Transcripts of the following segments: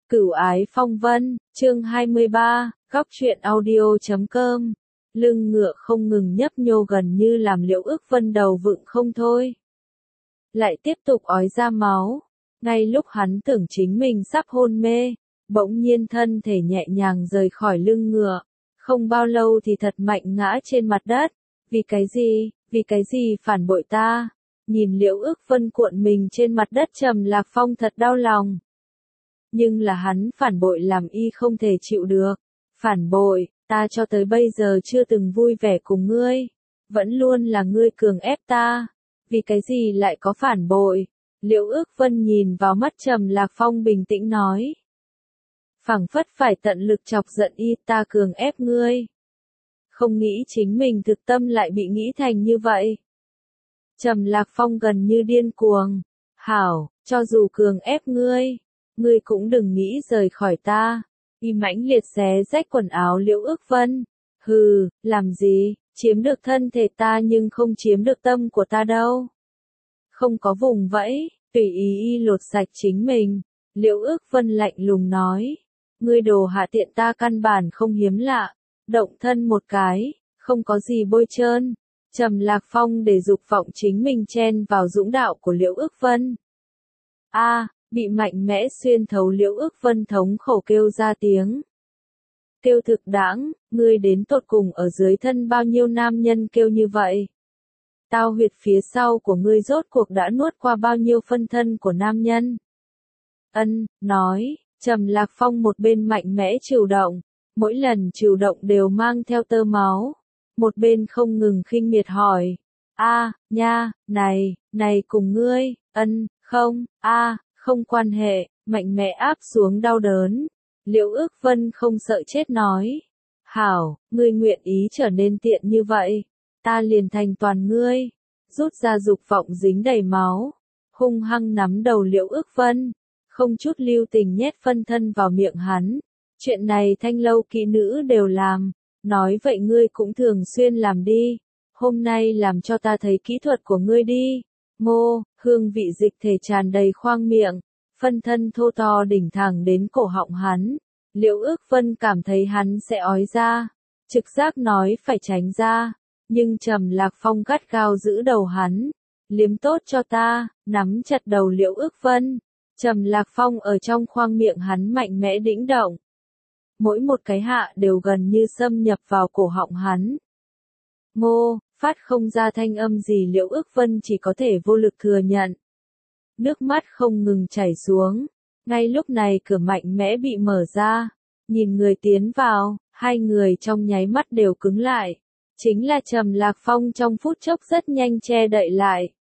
Cửu ái phong vân, chương 23, góc truyện audio.com. Lưng ngựa không ngừng nhấp nhô gần như làm Liễu Ước Vân đầu vựng không thôi. Lại tiếp tục ói ra máu. Ngay lúc hắn tưởng chính mình sắp hôn mê, bỗng nhiên thân thể nhẹ nhàng rời khỏi lưng ngựa. Không bao lâu thì thật mạnh ngã trên mặt đất. Vì cái gì phản bội ta? Nhìn Liễu Ước Vân cuộn mình trên mặt đất, Trầm Lạc Phong thật đau lòng. Nhưng là hắn phản bội làm y không thể chịu được. Phản bội, ta cho tới bây giờ chưa từng vui vẻ cùng ngươi. Vẫn luôn là ngươi cường ép ta. Vì cái gì lại có phản bội? Liễu Ước Vân nhìn vào mắt Trầm Lạc Phong bình tĩnh nói. Phảng phất phải tận lực chọc giận y, ta cường ép ngươi. Không nghĩ chính mình thực tâm lại bị nghĩ thành như vậy. Trầm Lạc Phong gần như điên cuồng. Hảo, cho dù cường ép ngươi cũng đừng nghĩ rời khỏi ta. Y mãnh liệt xé rách quần áo Liễu Ước Vân. Hừ, làm gì, chiếm được thân thể ta nhưng không chiếm được tâm của ta đâu. Không có vùng vẫy, tùy ý y lột sạch chính mình. Liễu Ước Vân lạnh lùng nói. Ngươi đồ hạ tiện, ta căn bản không hiếm lạ. Động thân một cái, không có gì bôi trơn. Trầm Lạc Phong để dục vọng chính mình chen vào dũng đạo của Liễu Ước Vân. Bị mạnh mẽ xuyên thấu Liễu Ước Vân thống khổ kêu ra tiếng. Kêu thực đãng, ngươi đến tột cùng ở dưới thân bao nhiêu nam nhân kêu như vậy? Tao huyệt phía sau của ngươi rốt cuộc đã nuốt qua bao nhiêu phân thân của nam nhân? Nói, Trầm Lạc Phong một bên mạnh mẽ trừu động, mỗi lần trừu động đều mang theo tơ máu. Một bên không ngừng khinh miệt hỏi. Này cùng ngươi, không quan hệ, mạnh mẽ áp xuống đau đớn. Liễu Ước Vân không sợ chết nói. Hảo, ngươi nguyện ý trở nên tiện như vậy. Ta liền thành toàn ngươi. Rút ra dục vọng dính đầy máu. Hung hăng nắm đầu Liễu Ước Vân. Không chút lưu tình nhét phân thân vào miệng hắn. Chuyện này thanh lâu kỹ nữ đều làm. Nói vậy ngươi cũng thường xuyên làm đi. Hôm nay làm cho ta thấy kỹ thuật của ngươi đi. Ngô, hương vị dịch thể tràn đầy khoang miệng. Phân thân thô to đỉnh thẳng đến cổ họng hắn. Liễu Ước Vân cảm thấy hắn sẽ ói ra. Trực giác nói phải tránh ra. Nhưng Trầm Lạc Phong gắt gao giữ đầu hắn. Liếm tốt cho ta, nắm chặt đầu Liễu Ước Vân. Trầm Lạc Phong ở trong khoang miệng hắn mạnh mẽ đĩnh động. Mỗi một cái hạ đều gần như xâm nhập vào cổ họng hắn. Ngô, phát không ra thanh âm gì, Liễu Ước Vân chỉ có thể vô lực thừa nhận. Nước mắt không ngừng chảy xuống. Ngay lúc này cửa mạnh mẽ bị mở ra. Nhìn người tiến vào, hai người trong nháy mắt đều cứng lại. Chính là Trầm Lạc Phong trong phút chốc rất nhanh che đậy lại.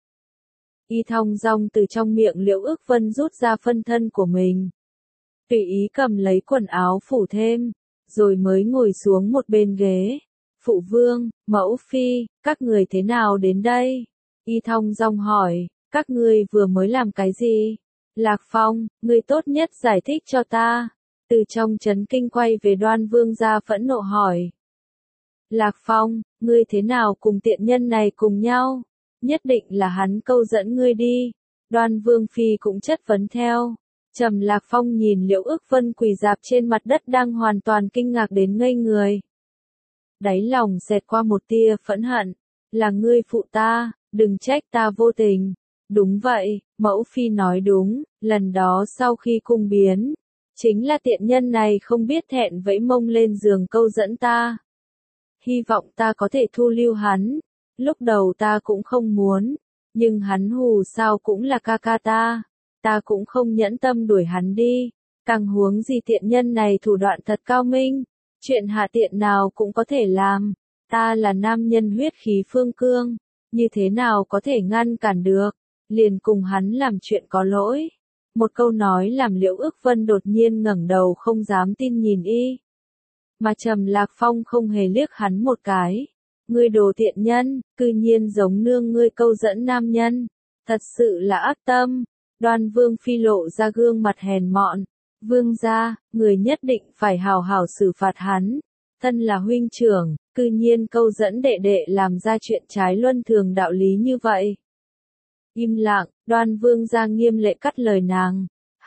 Y thong dong từ trong miệng Liễu Ước Vân rút ra phân thân của mình. Tùy ý cầm lấy quần áo phủ thêm, rồi mới ngồi xuống một bên ghế. Phụ vương, mẫu phi, các người thế nào đến đây? Y thong dong hỏi, các ngươi vừa mới làm cái gì? Lạc Phong, ngươi tốt nhất giải thích cho ta. Từ trong chấn kinh quay về Đoan Vương gia phẫn nộ hỏi. Lạc Phong, ngươi thế nào cùng tiện nhân này cùng nhau? Nhất định là hắn câu dẫn ngươi đi. Đoan Vương phi cũng chất vấn theo. Trầm Lạc Phong nhìn Liễu Ước Vân quỳ rạp trên mặt đất đang hoàn toàn kinh ngạc đến ngây người. Đáy lòng xẹt qua một tia phẫn hận. Là ngươi phụ ta, đừng trách ta vô tình. Đúng vậy, mẫu phi nói đúng, lần đó sau khi cung biến. Chính là tiện nhân này không biết thẹn vẫy mông lên giường câu dẫn ta. Hy vọng ta có thể thu lưu hắn. Lúc đầu ta cũng không muốn. Nhưng hắn hù sao cũng là ca ca ta. Ta cũng không nhẫn tâm đuổi hắn đi. Càng huống gì tiện nhân này thủ đoạn thật cao minh. Chuyện hạ tiện nào cũng có thể làm. Ta là nam nhân huyết khí phương cương. Như thế nào có thể ngăn cản được. Liền cùng hắn làm chuyện có lỗi. Một câu nói làm Liễu Ước Vân đột nhiên ngẩng đầu không dám tin nhìn y. Mà Trầm Lạc Phong không hề liếc hắn một cái. Ngươi đồ tiện nhân, cư nhiên giống nương ngươi câu dẫn nam nhân. Thật sự là ác tâm. Đoan Vương phi lộ ra gương mặt hèn mọn. Vương gia, người nhất định phải hào hào xử phạt hắn. Thân là huynh trưởng, cư nhiên câu dẫn đệ đệ làm ra chuyện trái luân thường đạo lý như vậy. Im lặng, Đoan Vương gia nghiêm lệ cắt lời nàng.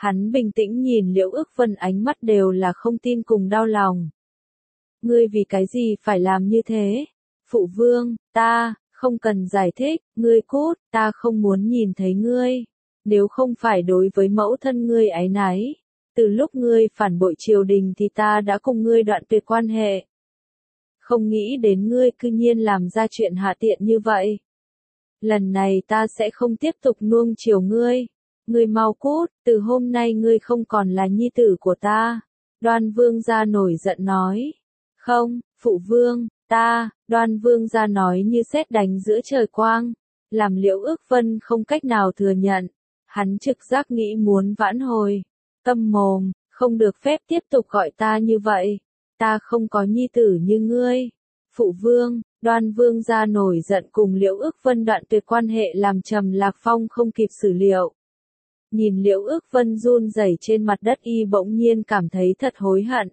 Hắn bình tĩnh nhìn Liễu Ước Vân, ánh mắt đều là không tin cùng đau lòng. Ngươi vì cái gì phải làm như thế? Phụ vương, ta, không cần giải thích, ngươi cút, ta không muốn nhìn thấy ngươi. Nếu không phải đối với mẫu thân ngươi áy náy, từ lúc ngươi phản bội triều đình thì ta đã cùng ngươi đoạn tuyệt quan hệ. Không nghĩ đến ngươi cư nhiên làm ra chuyện hạ tiện như vậy. Lần này ta sẽ không tiếp tục nuông chiều ngươi. Ngươi mau cút, từ hôm nay ngươi không còn là nhi tử của ta. Đoan Vương gia nổi giận nói. Không, phụ vương, Đoan Vương gia nói như sét đánh giữa trời quang, làm Liễu Ước Vân không cách nào thừa nhận. Hắn trực giác nghĩ muốn vãn hồi. Câm mồm, không được phép tiếp tục gọi ta như vậy. Ta không có nhi tử như ngươi. Phụ vương, Đoan Vương gia nổi giận cùng Liễu Ước Vân đoạn tuyệt quan hệ làm Trầm Lạc Phong không kịp xử liệu. Nhìn Liễu Ước Vân run rẩy trên mặt đất, y bỗng nhiên cảm thấy thật hối hận.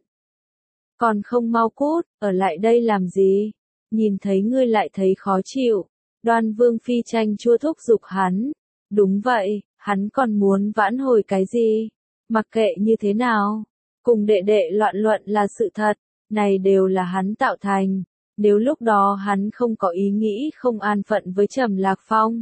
Còn không mau cút, ở lại đây làm gì? Nhìn thấy ngươi lại thấy khó chịu. Đoan Vương phi tranh chua thúc giục hắn. Đúng vậy, hắn còn muốn vãn hồi cái gì? Mặc kệ như thế nào, cùng đệ đệ loạn luận là sự thật, này đều là hắn tạo thành. Nếu lúc đó hắn không có ý nghĩ không an phận với Trầm Lạc Phong,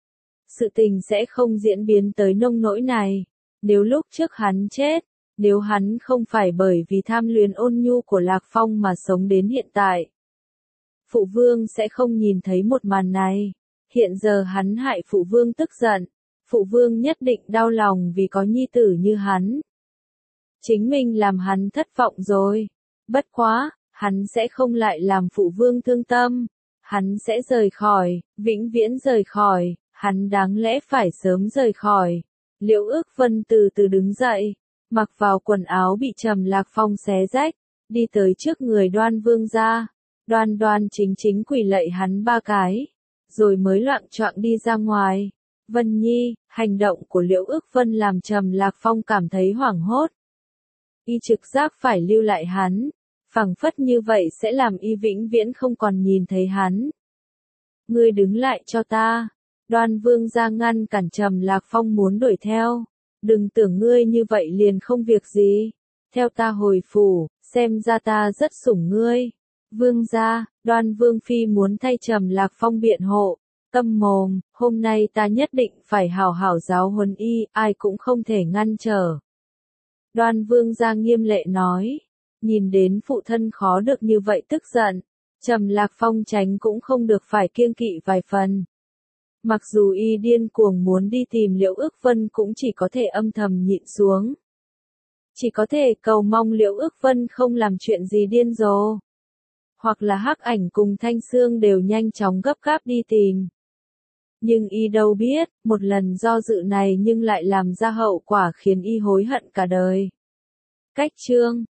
sự tình sẽ không diễn biến tới nông nỗi này. Nếu lúc trước hắn chết, nếu hắn không phải bởi vì tham luyến ôn nhu của Lạc Phong mà sống đến hiện tại, phụ vương sẽ không nhìn thấy một màn này. Hiện giờ hắn hại phụ vương tức giận, phụ vương nhất định đau lòng vì có nhi tử như hắn. Chính mình làm hắn thất vọng rồi. Bất quá, hắn sẽ không lại làm phụ vương thương tâm. Hắn sẽ rời khỏi, vĩnh viễn rời khỏi, hắn đáng lẽ phải sớm rời khỏi. Liễu Ước Vân từ từ đứng dậy, mặc vào quần áo bị Trầm Lạc Phong xé rách, đi tới trước người Đoan Vương gia. Đoan đoan chính chính quỳ lạy hắn 3 cái, rồi mới loạng choạng đi ra ngoài. Vân Nhi, hành động của Liễu Ước Vân làm Trầm Lạc Phong cảm thấy hoảng hốt. Y trực giác phải lưu lại hắn, phảng phất như vậy sẽ làm y vĩnh viễn không còn nhìn thấy hắn. Ngươi đứng lại cho ta. Đoan Vương gia ngăn cản Trầm Lạc Phong muốn đuổi theo. Đừng tưởng ngươi như vậy liền không việc gì. Theo ta hồi phủ, xem ra ta rất sủng ngươi. Vương gia, Đoan Vương phi muốn thay Trầm Lạc Phong biện hộ. Câm mồm, hôm nay ta nhất định phải hảo hảo giáo huấn y, ai cũng không thể ngăn trở. Đoan Vương gia nghiêm lệ nói. Nhìn đến phụ thân khó được như vậy tức giận, Trầm Lạc Phong tránh cũng không được phải kiêng kỵ vài phần. Mặc dù y điên cuồng muốn đi tìm Liễu Ước Vân cũng chỉ có thể âm thầm nhịn xuống. Chỉ có thể cầu mong Liễu Ước Vân không làm chuyện gì điên rồ. Hoặc là Hắc Ảnh cùng Thanh Xương đều nhanh chóng gấp gáp đi tìm. Nhưng y đâu biết, một lần do dự này nhưng lại làm ra hậu quả khiến y hối hận cả đời. Cách chương